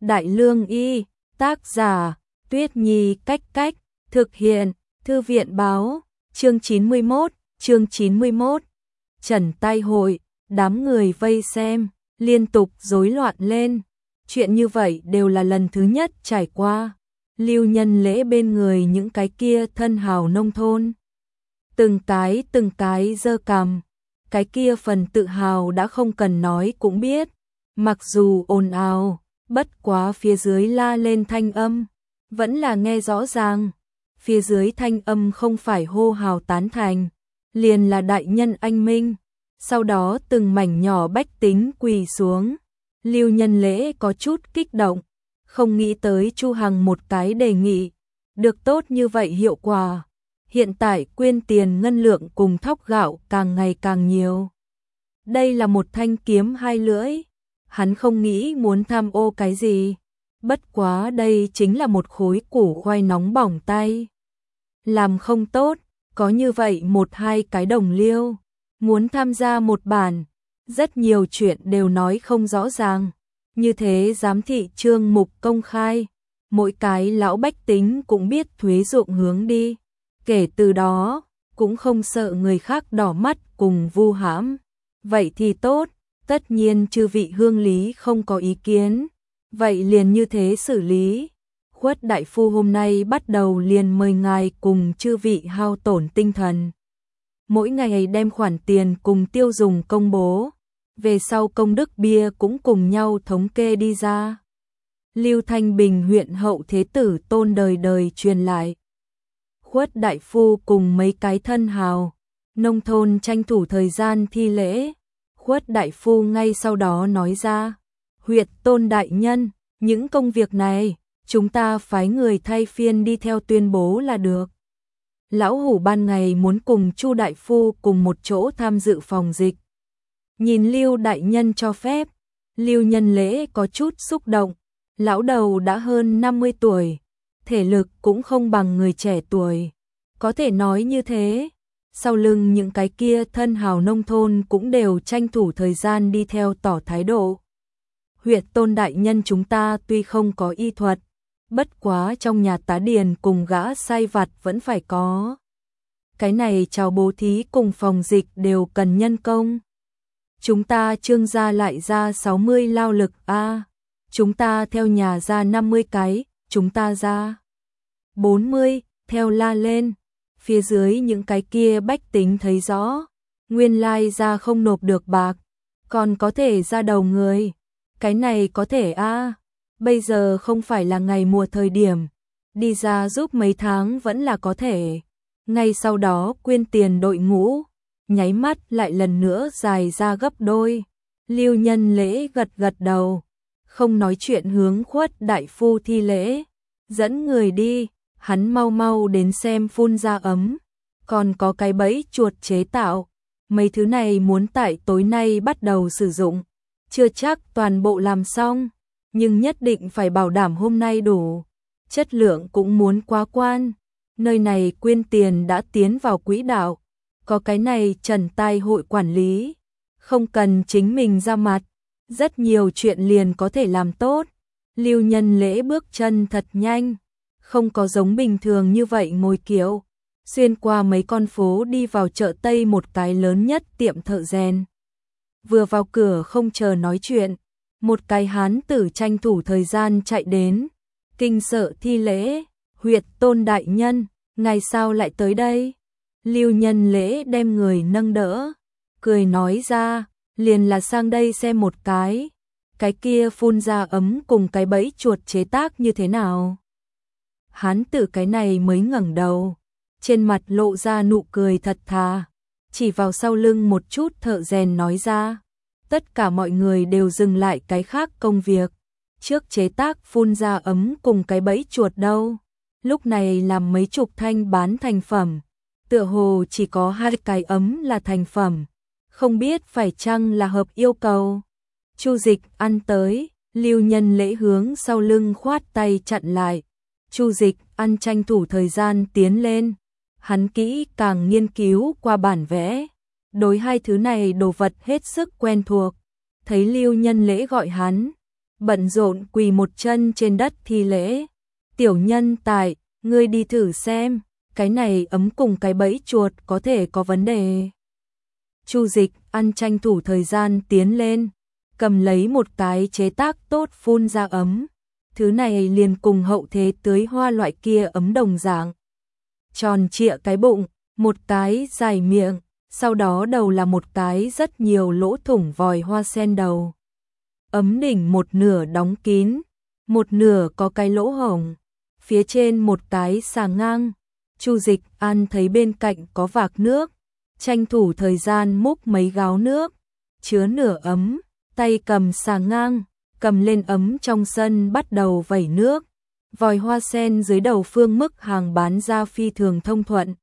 Đại Lương Y, tác giả, Tuyết Nhi Cách Cách, thực hiện, Thư viện báo, chương 91. Trần Tai Hội, đám người vây xem, liên tục rối loạn lên. Chuyện như vậy đều là lần thứ nhất trải qua. Lưu Nhân Lễ bên người những cái kia thân hào nông thôn. Từng cái giơ cằm. Cái kia phần tự hào đã không cần nói cũng biết. Mặc dù ồn ào, bất quá phía dưới la lên thanh âm, vẫn là nghe rõ ràng. Phía dưới thanh âm không phải hô hào tán thành, liền là đại nhân anh minh. Sau đó từng mảnh nhỏ bách tính quỳ xuống. Lưu Nhân Lễ có chút kích động, không nghĩ tới Chu Hằng một cái đề nghị, được tốt như vậy hiệu quả. Hiện tại quyên tiền ngân lượng cùng thóc gạo càng ngày càng nhiều. Đây là một thanh kiếm hai lưỡi, hắn không nghĩ muốn tham ô cái gì. Bất quá đây chính là một khối củ khoai nóng bỏng tay. Làm không tốt, có như vậy một hai cái đồng liêu, muốn tham gia một bản, rất nhiều chuyện đều nói không rõ ràng. Như thế giám thị chương mục công khai, mỗi cái lão bách tính cũng biết thuế ruộng hướng đi. Kể từ đó, cũng không sợ người khác đỏ mắt cùng vu hãm. Vậy thì tốt, tất nhiên chư vị hương lý không có ý kiến. Vậy liền như thế xử lý. Khuất đại phu hôm nay bắt đầu liền mời ngài cùng chư vị hao tổn tinh thần. Mỗi ngày đem khoản tiền cùng tiêu dùng công bố. Về sau công đức bia cũng cùng nhau thống kê đi ra. Lưu Thanh Bình huyện hậu thế tử tôn đời đời truyền lại. Khuất đại phu cùng mấy cái thân hào, nông thôn tranh thủ thời gian thi lễ. Khuất đại phu ngay sau đó nói ra, huyệt tôn đại nhân, những công việc này, chúng ta phái người thay phiên đi theo tuyên bố là được. Lão hủ ban ngày muốn cùng Chu đại phu cùng một chỗ tham dự phòng dịch. Nhìn Lưu đại nhân cho phép, Lưu Nhân Lễ có chút xúc động. Lão đầu đã hơn 50 tuổi, thể lực cũng không bằng người trẻ tuổi. Có thể nói như thế, sau lưng những cái kia thân hào nông thôn cũng đều tranh thủ thời gian đi theo tỏ thái độ. Huyệt tôn đại nhân chúng ta tuy không có y thuật, bất quá trong nhà tá điền cùng gã sai vặt vẫn phải có. Cái này chào bố thí cùng phòng dịch đều cần nhân công. Chúng ta Trương gia lại ra 60 lao lực a, chúng ta theo nhà ra 50 cái, chúng ta ra 40, theo la lên. Phía dưới những cái kia bách tính thấy rõ, nguyên lai ra không nộp được bạc, còn có thể ra đầu người. Cái này có thể a, bây giờ không phải là ngày mùa thời điểm, đi ra giúp mấy tháng vẫn là có thể. Ngay sau đó quyên tiền đội ngũ, nháy mắt lại lần nữa dài ra gấp đôi. Lưu Nhân Lễ gật gật đầu, không nói chuyện hướng Khuất đại phu thi lễ, dẫn người đi. Hắn mau mau đến xem phun ra ấm, còn có cái bẫy chuột chế tạo. Mấy thứ này muốn tại tối nay bắt đầu sử dụng, chưa chắc toàn bộ làm xong, nhưng nhất định phải bảo đảm hôm nay đủ. Chất lượng cũng muốn quá quan. Nơi này quyên tiền đã tiến vào quỹ đạo, có cái này Trần Tai Hội quản lý, không cần chính mình ra mặt, rất nhiều chuyện liền có thể làm tốt. Lưu Nhân Lễ bước chân thật nhanh, không có giống bình thường như vậy ngồi kiệu, xuyên qua mấy con phố đi vào chợ Tây một cái lớn nhất tiệm thợ rèn. Vừa vào cửa không chờ nói chuyện, một cái hán tử tranh thủ thời gian chạy đến, kinh sợ thi lễ, huyệt tôn đại nhân, ngày sao lại tới đây? Lưu Nhân Lễ đem người nâng đỡ, cười nói ra, liền là sang đây xem một cái kia phun ra ấm cùng cái bẫy chuột chế tác như thế nào. Hán tử cái này mới ngẩng đầu, trên mặt lộ ra nụ cười thật thà, chỉ vào sau lưng một chút thợ rèn nói ra. Tất cả mọi người đều dừng lại cái khác công việc, trước chế tác phun ra ấm cùng cái bẫy chuột đâu. Lúc này làm mấy chục thanh bán thành phẩm, tựa hồ chỉ có 2 cái ấm là thành phẩm, không biết phải chăng là hợp yêu cầu. Chu Dịch ăn tới, Lưu Nhân Lễ hướng sau lưng khoát tay chặn lại. Chu Dịch ăn tranh thủ thời gian tiến lên, hắn kỹ càng nghiên cứu qua bản vẽ, đối hai thứ này đồ vật hết sức quen thuộc. Thấy Lưu Nhân Lễ gọi hắn, bận rộn quỳ một chân trên đất thi lễ. Tiểu nhân tại, ngươi đi thử xem, cái này ấm cùng cái bẫy chuột có thể có vấn đề. Chu Dịch An tranh thủ thời gian tiến lên, cầm lấy một cái chế tác tốt phun ra ấm. Thứ này liền cùng hậu thế tưới hoa loại kia ấm đồng dạng. Tròn trịa cái bụng, một cái dài miệng, sau đó đầu là một cái rất nhiều lỗ thủng vòi hoa sen đầu. Ấm đỉnh một nửa đóng kín, một nửa có cái lỗ hổng, phía trên một cái xà ngang. Chu Dịch An thấy bên cạnh có vạc nước, tranh thủ thời gian múc mấy gáo nước, chứa nửa ấm, tay cầm xà ngang, cầm lên ấm trong sân bắt đầu vẩy nước. Vòi hoa sen dưới đầu Phương Mức Hàng bán ra phi thường thông thuận.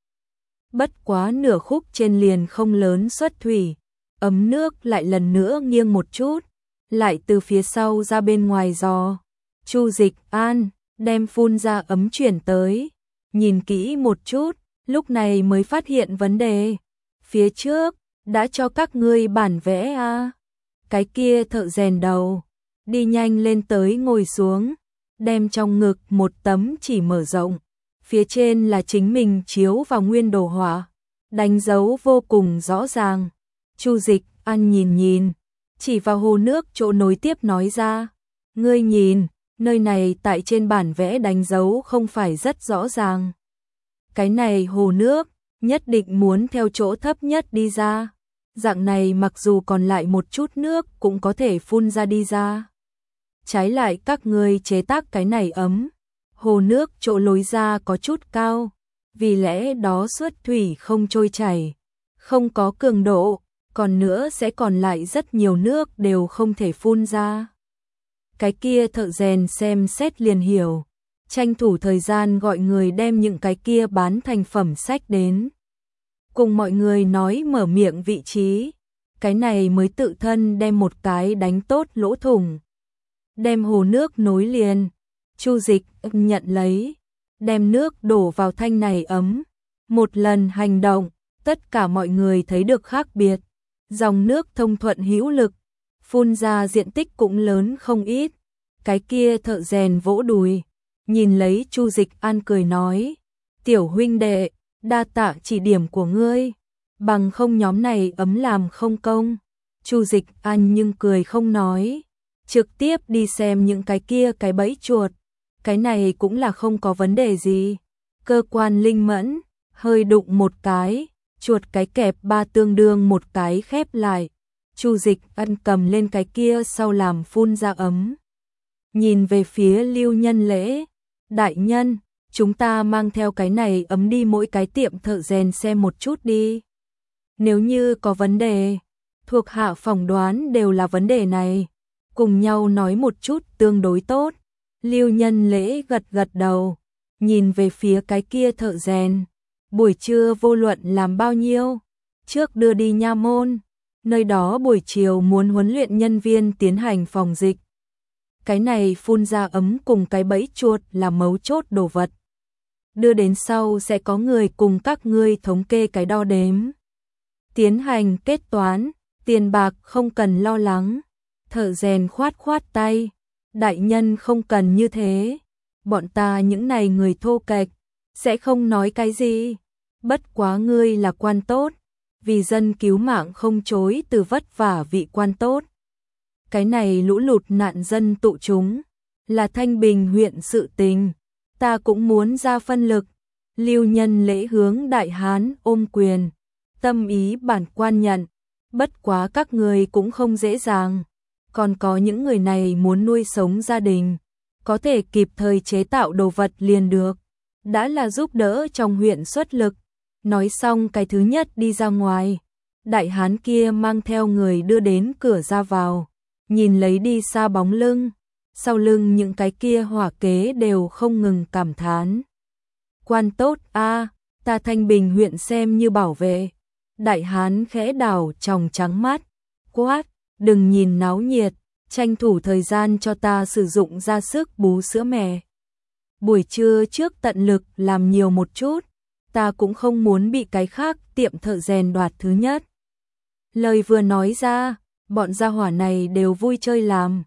Bất quá nửa khúc trên liền không lớn xuất thủy, ấm nước lại lần nữa nghiêng một chút, lại từ phía sau ra bên ngoài giò. Chu Dịch An đem phun ra ấm chuyển tới, nhìn kỹ một chút, lúc này mới phát hiện vấn đề. Phía trước, đã cho các ngươi bản vẽ à? Cái kia thợ rèn đầu, đi nhanh lên tới ngồi xuống, đem trong ngực một tấm chỉ mở rộng, phía trên là chính mình chiếu vào nguyên đồ họa, đánh dấu vô cùng rõ ràng. Chu Dịch An nhìn, chỉ vào hồ nước chỗ nối tiếp nói ra, ngươi nhìn, nơi này tại trên bản vẽ đánh dấu không phải rất rõ ràng. Cái này hồ nước, nhất định muốn theo chỗ thấp nhất đi ra. Dạng này mặc dù còn lại một chút nước cũng có thể phun ra đi ra. Trái lại các ngươi chế tác cái này ấm, hồ nước chỗ lối ra có chút cao, vì lẽ đó xuất thủy không trôi chảy, không có cường độ, còn nữa sẽ còn lại rất nhiều nước đều không thể phun ra. Cái kia thợ rèn xem xét liền hiểu, tranh thủ thời gian gọi người đem những cái kia bán thành phẩm sách đến. Cùng mọi người nói mở miệng vị trí, cái này mới tự thân đem một cái đánh tốt lỗ thủng. Đem hồ nước nối liền, Chu Dịch nhận lấy, đem nước đổ vào thanh này ấm. Một lần hành động, tất cả mọi người thấy được khác biệt. Dòng nước thông thuận hữu lực, phun ra diện tích cũng lớn không ít. Cái kia thợ rèn vỗ đùi, nhìn lấy Chu Dịch An cười nói, tiểu huynh đệ, đa tạ chỉ điểm của ngươi, bằng không nhóm này ấm làm không công. Chu Dịch An nhưng cười không nói, trực tiếp đi xem những cái kia cái bẫy chuột, cái này cũng là không có vấn đề gì. Cơ quan linh mẫn, hơi đụng một cái, chuột cái kẹp ba tương đương một cái khép lại. Chu Dịch An cầm lên cái kia sau làm phun ra ấm. Nhìn về phía Lưu Nhân Lễ, đại nhân, chúng ta mang theo cái này ấm đi mỗi cái tiệm thợ rèn xem một chút đi. Nếu như có vấn đề, thuộc hạ phỏng đoán đều là vấn đề này, cùng nhau nói một chút tương đối tốt. Lưu Nhân Lễ gật gật đầu, nhìn về phía cái kia thợ rèn, buổi trưa vô luận làm bao nhiêu, trước đưa đi nha môn, nơi đó buổi chiều muốn huấn luyện nhân viên tiến hành phòng dịch. Cái này phun ra ấm cùng cái bẫy chuột là mấu chốt đồ vật. Đưa đến sau sẽ có người cùng các ngươi thống kê cái đo đếm. Tiến hành kết toán, tiền bạc không cần lo lắng. Thợ rèn khoát khoát tay, đại nhân không cần như thế. Bọn ta những này người thô kệch, sẽ không nói cái gì. Bất quá ngươi là quan tốt, vì dân cứu mạng không chối từ vất vả vị quan tốt. Cái này lũ lụt nạn dân tụ chúng, là Thanh Bình huyện sự tình, ta cũng muốn ra phân lực. Lưu Nhân Lễ hướng đại hán ôm quyền, tâm ý bản quan nhận, bất quá các người cũng không dễ dàng, còn có những người này muốn nuôi sống gia đình, có thể kịp thời chế tạo đồ vật liền được, đã là giúp đỡ trong huyện xuất lực. Nói xong cái thứ nhất đi ra ngoài, đại hán kia mang theo người đưa đến cửa ra vào, nhìn lấy đi xa bóng lưng, sau lưng những cái kia hỏa kế đều không ngừng cảm thán. Quan tốt a, ta Thanh Bình huyện xem như bảo vệ. Đại hán khẽ đảo tròng trắng mắt, quát, đừng nhìn náo nhiệt, tranh thủ thời gian cho ta sử dụng ra sức bú sữa mẹ. Buổi trưa trước tận lực làm nhiều một chút, ta cũng không muốn bị cái khác tiệm thợ rèn đoạt thứ nhất. Lời vừa nói ra, bọn gia hỏa này đều vui chơi làm,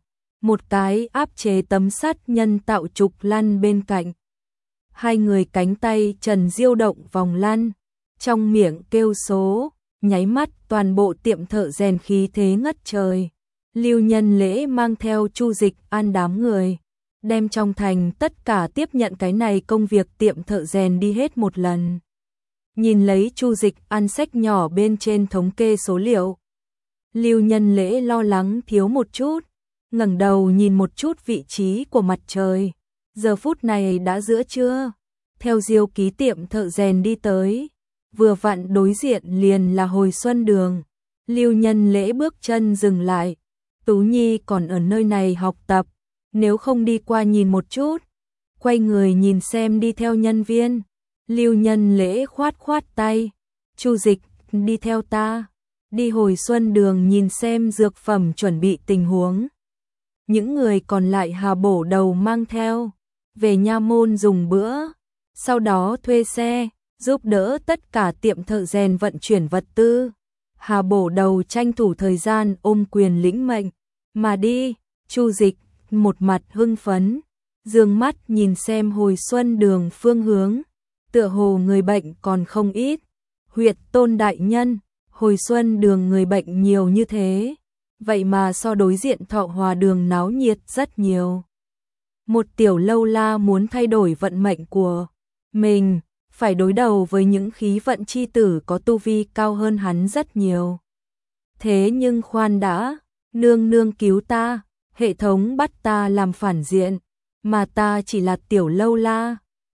một cái áp chế tấm sắt nhân tạo trục lăn bên cạnh. Hai người cánh tay trần diêu động vòng lăn, trong miệng kêu số, nháy mắt toàn bộ tiệm thợ rèn khí thế ngất trời. Lưu Nhân Lễ mang theo Chu Dịch An đám người, đem trong thành tất cả tiếp nhận cái này công việc tiệm thợ rèn đi hết một lần. Nhìn lấy Chu Dịch An sách nhỏ bên trên thống kê số liệu, Lưu Nhân Lễ lo lắng thiếu một chút, ngẩng đầu nhìn một chút vị trí của mặt trời. Giờ phút này đã giữa trưa, theo Diêu Ký tiệm thợ rèn đi tới, vừa vặn đối diện liền là Hồi Xuân Đường. Lưu Nhân Lễ bước chân dừng lại, Tú Nhi còn ở nơi này học tập, nếu không đi qua nhìn một chút. Quay người nhìn xem đi theo nhân viên, Lưu Nhân Lễ khoát khoát tay, Chu Dịch, đi theo ta, đi Hồi Xuân Đường nhìn xem dược phẩm chuẩn bị tình huống. Những người còn lại Hà Bổ Đầu mang theo, về nha môn dùng bữa, sau đó thuê xe, giúp đỡ tất cả tiệm thợ rèn vận chuyển vật tư. Hà Bổ Đầu tranh thủ thời gian ôm quyền lĩnh mệnh, mà đi. Chu Dịch một mặt hưng phấn, dương mắt nhìn xem Hồi Xuân Đường phương hướng, tựa hồ người bệnh còn không ít. Huyệt Tôn đại nhân, Hồi Xuân Đường người bệnh nhiều như thế, vậy mà so đối diện Thọ Hòa Đường náo nhiệt rất nhiều. Một tiểu lâu la muốn thay đổi vận mệnh của mình, phải đối đầu với những khí vận chi tử có tu vi cao hơn hắn rất nhiều. Thế nhưng khoan đã, nương nương cứu ta, hệ thống bắt ta làm phản diện, mà ta chỉ là tiểu lâu la,